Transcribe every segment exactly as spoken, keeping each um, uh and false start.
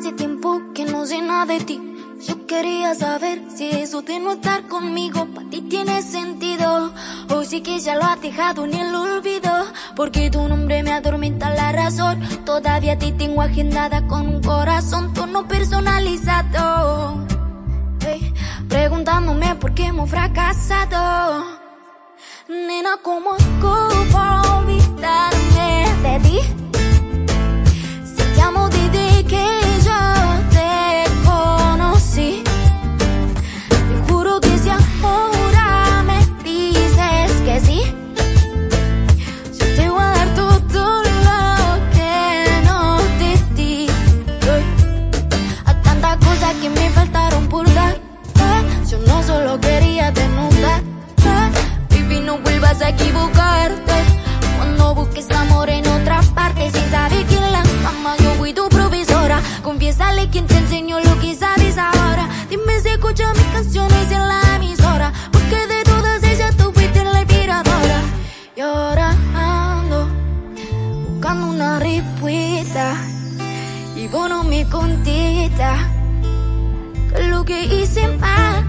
Hace tiempo que no sé nada de ti. Yo quería saber si eso de no estar conmigo para ti tiene sentido, o si que ya lo has dejado en el olvido. Porque tu nombre me atormenta la razón. Todavía te tengo agendada con un corazón tono personalizado, hey, preguntándome por qué hemos fracasado. Nena, ¿cómo puedo olvidarme de ti? Si te amo desde que yo te conocí. Te juro que si ahora me dices que sí, yo te voy a dar todo lo que no te di. Hay tantas cosas que me faltaron por dar. Yo no solo quería desnudar. Baby, no vuelvas a equivocarte cuando busques amor en otra parte. Si sabes que en la cama yo fui tu profesora, confiésale quién te enseñó lo que sabes ahora. Dime si escuchas mis canciones en la emisora, porque de todas ellas tú fuiste la inspiradora. Y ahora ando buscando una respuesta y vos no me contestas que es lo que hice mal.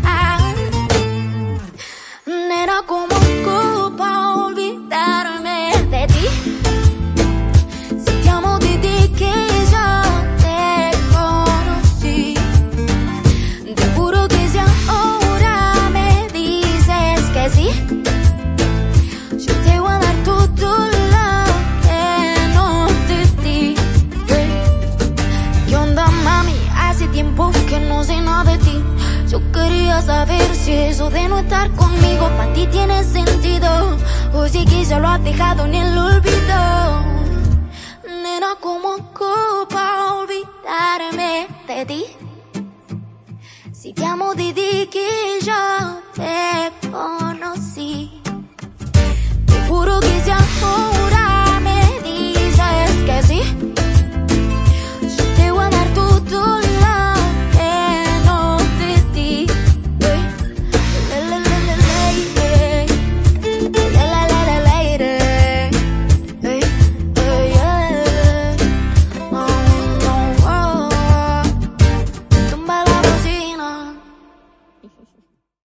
Nena, ¿cómo para olvidarme de ti? Si te amo desde que yo te conocí. Te juro que si ahora me dices que sí, yo te voy a dar todo lo que no te di. ¿Qué onda, mami? Hace tiempo que no sé nada de ti. Yo quería saber si eso de no estar conmigo para ti tiene sentido, o si que ya lo has dejado en el olvido. Nena, ¿cómo para olvidarme de ti? Si te amo desde que yo te conocí. Te juro que si ahora